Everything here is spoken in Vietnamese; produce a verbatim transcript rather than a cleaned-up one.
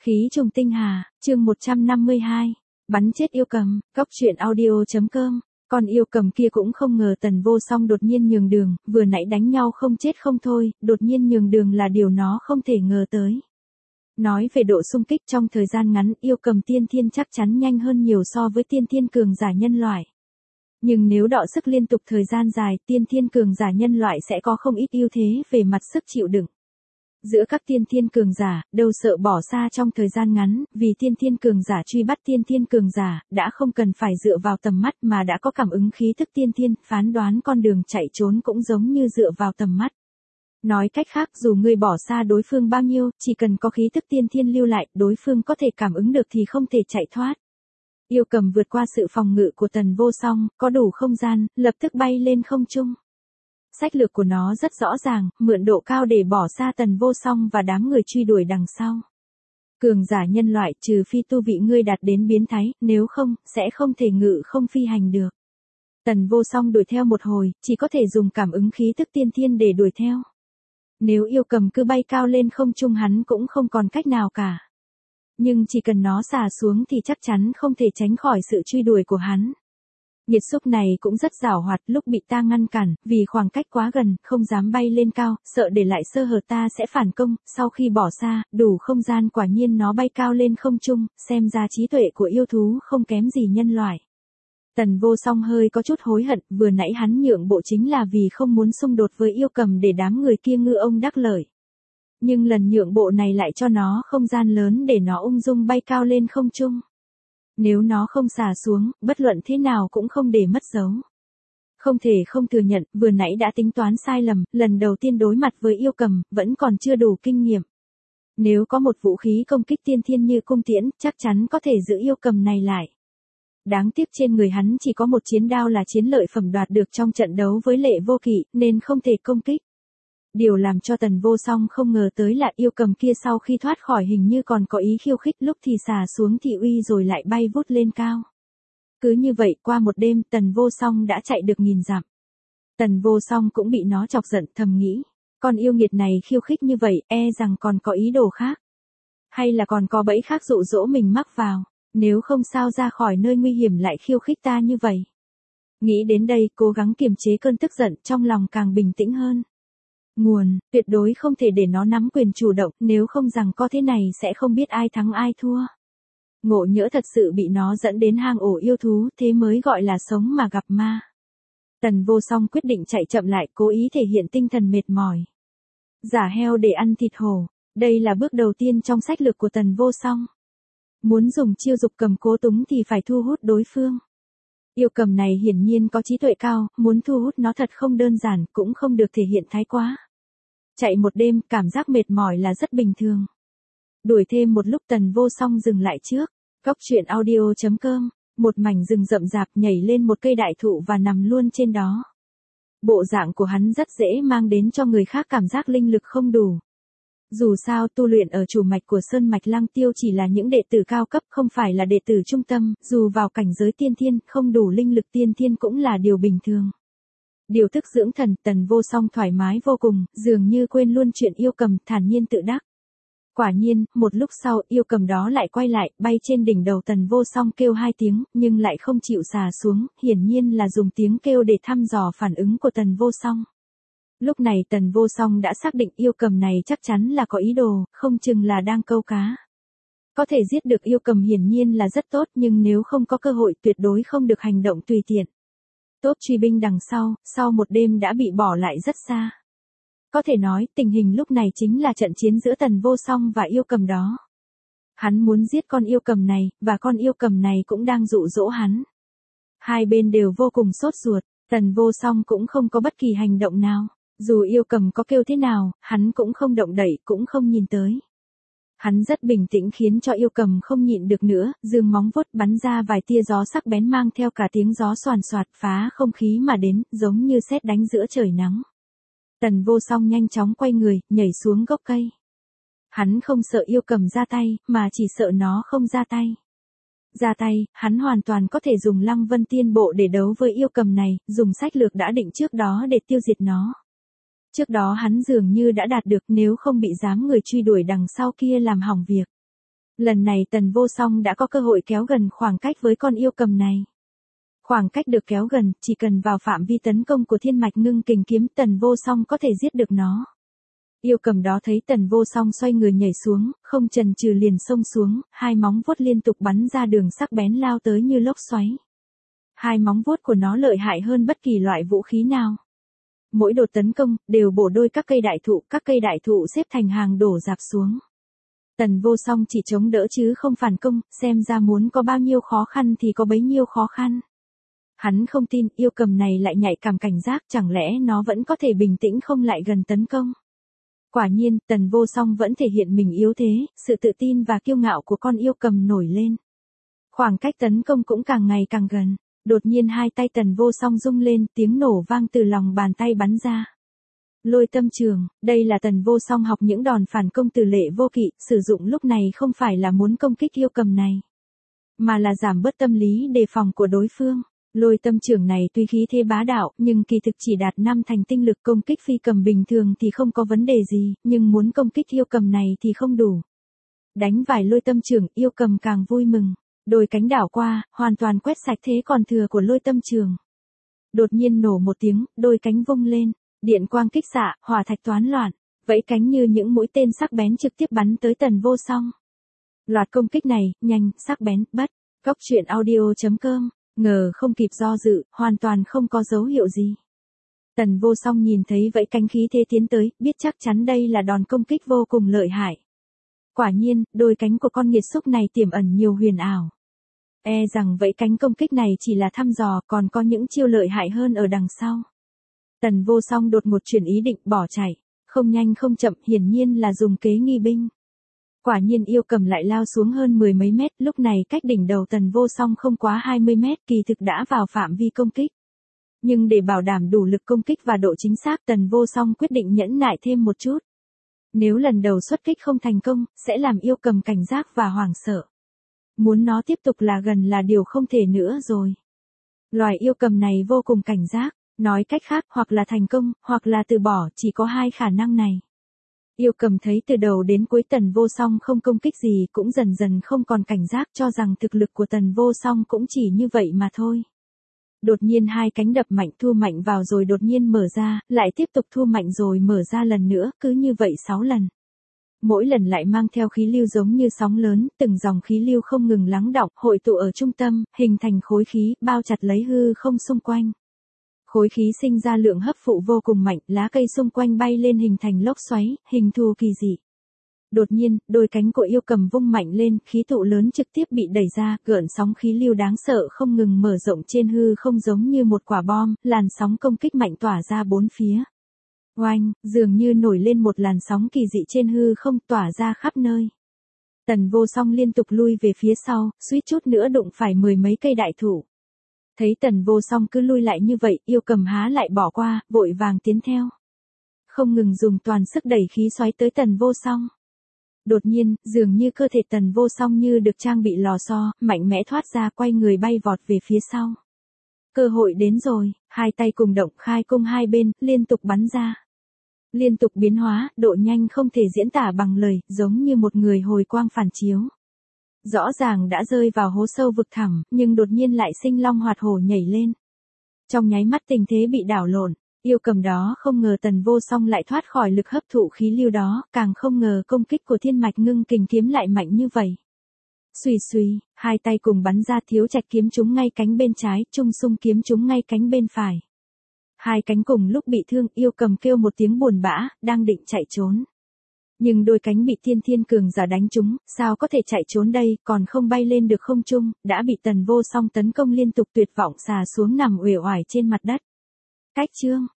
Khí trùng tinh hà, chương một trăm năm mươi hai. Bắn chết yêu cầm, góc truyện audio.com. Con yêu cầm kia cũng không ngờ Tần Vô Song đột nhiên nhường đường, vừa nãy đánh nhau không chết không thôi, đột nhiên nhường đường là điều nó không thể ngờ tới. Nói về độ xung kích trong thời gian ngắn, yêu cầm tiên thiên chắc chắn nhanh hơn nhiều so với tiên thiên cường giả nhân loại. Nhưng nếu đọ sức liên tục thời gian dài, tiên thiên cường giả nhân loại sẽ có không ít ưu thế về mặt sức chịu đựng. Giữa các tiên thiên cường giả, đâu sợ bỏ xa trong thời gian ngắn, vì tiên thiên cường giả truy bắt tiên thiên cường giả, đã không cần phải dựa vào tầm mắt mà đã có cảm ứng khí thức tiên thiên, phán đoán con đường chạy trốn cũng giống như dựa vào tầm mắt. Nói cách khác, dù ngươi bỏ xa đối phương bao nhiêu, chỉ cần có khí thức tiên thiên lưu lại, đối phương có thể cảm ứng được thì không thể chạy thoát. Yêu cầm vượt qua sự phòng ngự của Tần Vô Song, có đủ không gian, lập tức bay lên không trung. Sách lược của nó rất rõ ràng, mượn độ cao để bỏ xa Tần Vô Song và đám người truy đuổi đằng sau. Cường giả nhân loại trừ phi tu vị ngươi đạt đến biến thái, nếu không, sẽ không thể ngự không phi hành được. Tần Vô Song đuổi theo một hồi, chỉ có thể dùng cảm ứng khí thức tiên thiên để đuổi theo. Nếu yêu cầm cứ bay cao lên không trung hắn cũng không còn cách nào cả. Nhưng chỉ cần nó xả xuống thì chắc chắn không thể tránh khỏi sự truy đuổi của hắn. Nhiệt xúc này cũng rất giảo hoạt, lúc bị ta ngăn cản, vì khoảng cách quá gần, không dám bay lên cao, sợ để lại sơ hở ta sẽ phản công, sau khi bỏ xa, đủ không gian quả nhiên nó bay cao lên không trung, xem ra trí tuệ của yêu thú không kém gì nhân loại. Tần Vô Song hơi có chút hối hận, vừa nãy hắn nhượng bộ chính là vì không muốn xung đột với yêu cầm để đám người kia ngư ông đắc lợi. Nhưng lần nhượng bộ này lại cho nó không gian lớn để nó ung dung bay cao lên không trung. Nếu nó không xả xuống, bất luận thế nào cũng không để mất dấu. Không thể không thừa nhận, vừa nãy đã tính toán sai lầm, lần đầu tiên đối mặt với yêu cầm, vẫn còn chưa đủ kinh nghiệm. Nếu có một vũ khí công kích tiên thiên như cung tiễn, chắc chắn có thể giữ yêu cầm này lại. Đáng tiếc trên người hắn chỉ có một chiến đao là chiến lợi phẩm đoạt được trong trận đấu với Lệ Vô Kỵ, nên không thể công kích. Điều làm cho Tần Vô Song không ngờ tới là yêu cầm kia sau khi thoát khỏi hình như còn có ý khiêu khích, lúc thì xả xuống thị uy rồi lại bay vút lên cao. Cứ như vậy qua một đêm Tần Vô Song đã chạy được nghìn dặm. Tần Vô Song cũng bị nó chọc giận, thầm nghĩ, con yêu nghiệt này khiêu khích như vậy e rằng còn có ý đồ khác. Hay là còn có bẫy khác dụ dỗ mình mắc vào, nếu không sao ra khỏi nơi nguy hiểm lại khiêu khích ta như vậy. Nghĩ đến đây cố gắng kiềm chế cơn tức giận, trong lòng càng bình tĩnh hơn. Nguồn, tuyệt đối không thể để nó nắm quyền chủ động, nếu không rằng có thế này sẽ không biết ai thắng ai thua. Ngộ nhỡ thật sự bị nó dẫn đến hang ổ yêu thú, thế mới gọi là sống mà gặp ma. Tần Vô Song quyết định chạy chậm lại, cố ý thể hiện tinh thần mệt mỏi. Giả heo để ăn thịt hổ, đây là bước đầu tiên trong sách lược của Tần Vô Song. Muốn dùng chiêu dục cầm cố túng thì phải thu hút đối phương. Yêu cầm này hiển nhiên có trí tuệ cao, muốn thu hút nó thật không đơn giản, cũng không được thể hiện thái quá. Chạy một đêm, cảm giác mệt mỏi là rất bình thường. Đuổi thêm một lúc Tần Vô Song dừng lại trước. Góc truyện audio.com, một mảnh rừng rậm rạp, nhảy lên một cây đại thụ và nằm luôn trên đó. Bộ dạng của hắn rất dễ mang đến cho người khác cảm giác linh lực không đủ. Dù sao tu luyện ở chủ mạch của Sơn Mạch Lăng Tiêu chỉ là những đệ tử cao cấp, không phải là đệ tử trung tâm, dù vào cảnh giới tiên thiên, không đủ linh lực tiên thiên cũng là điều bình thường. Điều tức dưỡng thần, Tần Vô Song thoải mái vô cùng, dường như quên luôn chuyện yêu cầm, thản nhiên tự đắc. Quả nhiên, một lúc sau, yêu cầm đó lại quay lại, bay trên đỉnh đầu Tần Vô Song kêu hai tiếng, nhưng lại không chịu xả xuống, hiển nhiên là dùng tiếng kêu để thăm dò phản ứng của Tần Vô Song. Lúc này Tần Vô Song đã xác định yêu cầm này chắc chắn là có ý đồ, không chừng là đang câu cá. Có thể giết được yêu cầm hiển nhiên là rất tốt, nhưng nếu không có cơ hội tuyệt đối không được hành động tùy tiện. Tốt truy binh đằng sau, sau một đêm đã bị bỏ lại rất xa. Có thể nói tình hình lúc này chính là trận chiến giữa Tần Vô Song và yêu cầm đó. Hắn muốn giết con yêu cầm này, và con yêu cầm này cũng đang dụ dỗ hắn. Hai bên đều vô cùng sốt ruột, Tần Vô Song cũng không có bất kỳ hành động nào. Dù yêu cầm có kêu thế nào, hắn cũng không động đậy, cũng không nhìn tới. Hắn rất bình tĩnh khiến cho yêu cầm không nhịn được nữa, giương móng vuốt bắn ra vài tia gió sắc bén mang theo cả tiếng gió xoàn xoạt phá không khí mà đến, giống như sét đánh giữa trời nắng. Tần Vô Song nhanh chóng quay người, nhảy xuống gốc cây. Hắn không sợ yêu cầm ra tay, mà chỉ sợ nó không ra tay. Ra tay, hắn hoàn toàn có thể dùng Lăng Vân Tiên Bộ để đấu với yêu cầm này, dùng sách lược đã định trước đó để tiêu diệt nó. Trước đó hắn dường như đã đạt được, nếu không bị dám người truy đuổi đằng sau kia làm hỏng việc. Lần này Tần Vô Song đã có cơ hội kéo gần khoảng cách với con yêu cầm này. Khoảng cách được kéo gần, chỉ cần vào phạm vi tấn công của thiên mạch ngưng kình kiếm Tần Vô Song có thể giết được nó. Yêu cầm đó thấy Tần Vô Song xoay người nhảy xuống, không chần chừ liền xông xuống, hai móng vuốt liên tục bắn ra đường sắc bén lao tới như lốc xoáy. Hai móng vuốt của nó lợi hại hơn bất kỳ loại vũ khí nào. Mỗi đợt tấn công, đều bổ đôi các cây đại thụ, các cây đại thụ xếp thành hàng đổ rạp xuống. Tần Vô Song chỉ chống đỡ chứ không phản công, xem ra muốn có bao nhiêu khó khăn thì có bấy nhiêu khó khăn. Hắn không tin yêu cầm này lại nhạy cảm cảnh giác, chẳng lẽ nó vẫn có thể bình tĩnh không lại gần tấn công. Quả nhiên, Tần Vô Song vẫn thể hiện mình yếu thế, sự tự tin và kiêu ngạo của con yêu cầm nổi lên. Khoảng cách tấn công cũng càng ngày càng gần, đột nhiên hai tay Tần Vô Song rung lên, tiếng nổ vang từ lòng bàn tay bắn ra. Lôi tâm trường, đây là Tần Vô Song học những đòn phản công từ Lệ Vô Kỵ, sử dụng lúc này không phải là muốn công kích yêu cầm này, mà là giảm bớt tâm lý đề phòng của đối phương. Lôi tâm trường này tuy khí thế bá đạo, nhưng kỳ thực chỉ đạt năm thành tinh lực, công kích phi cầm bình thường thì không có vấn đề gì, nhưng muốn công kích yêu cầm này thì không đủ. Đánh vài lôi tâm trường, yêu cầm càng vui mừng, đôi cánh đảo qua, hoàn toàn quét sạch thế còn thừa của lôi tâm trường. Đột nhiên nổ một tiếng, đôi cánh vung lên, điện quang kích xạ, hỏa thạch toán loạn, vẫy cánh như những mũi tên sắc bén trực tiếp bắn tới Tần Vô Song. Loạt công kích này, nhanh, sắc bén, bất. Góc truyện audio chấm com. Ngờ không kịp do dự, hoàn toàn không có dấu hiệu gì. Tần Vô Song nhìn thấy vẫy cánh khí thế tiến tới, biết chắc chắn đây là đòn công kích vô cùng lợi hại. Quả nhiên, đôi cánh của con nghiệt xúc này tiềm ẩn nhiều huyền ảo. E rằng vẫy cánh công kích này chỉ là thăm dò, còn có những chiêu lợi hại hơn ở đằng sau. Tần Vô Song đột một chuyển ý định bỏ chạy, không nhanh không chậm, hiển nhiên là dùng kế nghi binh. Quả nhiên yêu cầm lại lao xuống hơn mười mấy mét, lúc này cách đỉnh đầu Tần Vô Song không quá hai mươi mét, kỳ thực đã vào phạm vi công kích. Nhưng để bảo đảm đủ lực công kích và độ chính xác, Tần Vô Song quyết định nhẫn nại thêm một chút. Nếu lần đầu xuất kích không thành công, sẽ làm yêu cầm cảnh giác và hoảng sợ. Muốn nó tiếp tục là gần là điều không thể nữa rồi. Loài yêu cầm này vô cùng cảnh giác, nói cách khác, hoặc là thành công, hoặc là từ bỏ, chỉ có hai khả năng này. Yêu cầm thấy từ đầu đến cuối Tần Vô Song không công kích gì, cũng dần dần không còn cảnh giác, cho rằng thực lực của Tần Vô Song cũng chỉ như vậy mà thôi. Đột nhiên hai cánh đập mạnh, thu mạnh vào rồi đột nhiên mở ra, lại tiếp tục thu mạnh rồi mở ra lần nữa, cứ như vậy sáu lần. Mỗi lần lại mang theo khí lưu giống như sóng lớn, từng dòng khí lưu không ngừng lắng đọng, hội tụ ở trung tâm, hình thành khối khí, bao chặt lấy hư không xung quanh. Khối khí sinh ra lượng hấp phụ vô cùng mạnh, lá cây xung quanh bay lên hình thành lốc xoáy, hình thù kỳ dị. Đột nhiên, đôi cánh của yêu cầm vung mạnh lên, khí tụ lớn trực tiếp bị đẩy ra, gợn sóng khí lưu đáng sợ không ngừng mở rộng trên hư không giống như một quả bom, làn sóng công kích mạnh tỏa ra bốn phía. Oanh, dường như nổi lên một làn sóng kỳ dị trên hư không tỏa ra khắp nơi. Tần Vô Song liên tục lui về phía sau, suýt chút nữa đụng phải mười mấy cây đại thụ. Thấy Tần Vô Song cứ lui lại như vậy, yêu cầm há lại bỏ qua, vội vàng tiến theo. Không ngừng dùng toàn sức đẩy khí xoáy tới Tần Vô Song. Đột nhiên, dường như cơ thể Tần Vô Song như được trang bị lò xo, mạnh mẽ thoát ra, quay người bay vọt về phía sau. Cơ hội đến rồi, hai tay cùng động, khai cung hai bên, liên tục bắn ra. Liên tục biến hóa, độ nhanh không thể diễn tả bằng lời, giống như một người hồi quang phản chiếu. Rõ ràng đã rơi vào hố sâu vực thẳm, nhưng đột nhiên lại sinh long hoạt hổ nhảy lên. Trong nháy mắt tình thế bị đảo lộn, yêu cầm đó không ngờ Tần Vô Song lại thoát khỏi lực hấp thụ khí lưu đó, càng không ngờ công kích của thiên mạch ngưng kình kiếm lại mạnh như vậy. Xùy xùy, hai tay cùng bắn ra, thiếu trạch kiếm trúng ngay cánh bên trái, trung sung kiếm trúng ngay cánh bên phải. Hai cánh cùng lúc bị thương, yêu cầm kêu một tiếng buồn bã, đang định chạy trốn. Nhưng đôi cánh bị Tiên Thiên cường giả đánh trúng, sao có thể chạy trốn đây, còn không bay lên được không trung, đã bị Tần Vô Song tấn công liên tục, tuyệt vọng xà xuống nằm uể oải trên mặt đất. Cách chương